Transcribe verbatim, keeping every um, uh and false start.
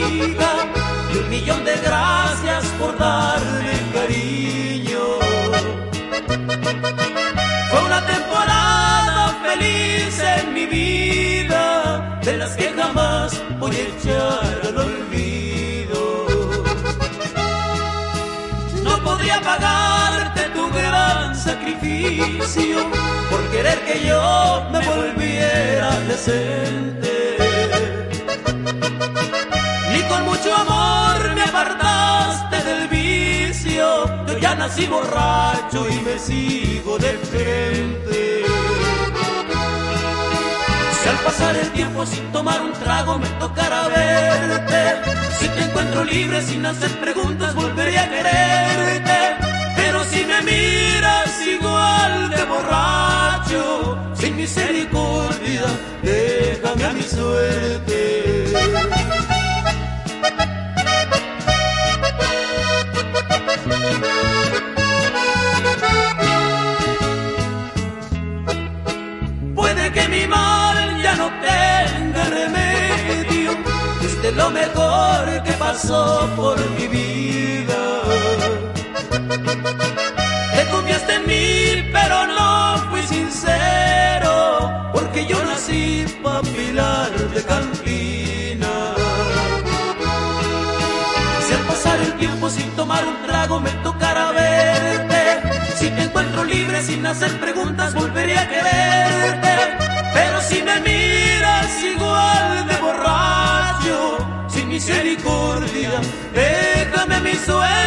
amiga, y un millón de gracias por darme cariño. Fue una temporada feliz en mi vida, de las que jamás voy a echar al olvido. No podría pagarte tu gran sacrificio por querer que yo me volviera decente. Ni con mucho amor me apartaste del vicio, yo ya nací borracho y me sigo de frente. Si al pasar el tiempo sin tomar un trago me tocara verte, si te encuentro libre sin hacer preguntas volveré a quererte. Pero si me miras igual de borracho, sin misericordia, déjame a mi suerte. Puede que mi mal ya no tenga remedio, es de lo mejor que pasó por mi vida. Te confiaste en mí, pero no fui sincero, porque yo nací pa' Pilar de Campina. Si al pasar el tiempo sin tomar un trago me tocara verte, si te encuentro libre sin hacer preguntas volveré a quererte. Pero si me miras igual de borracho, sin misericordia, déjame mi suerte.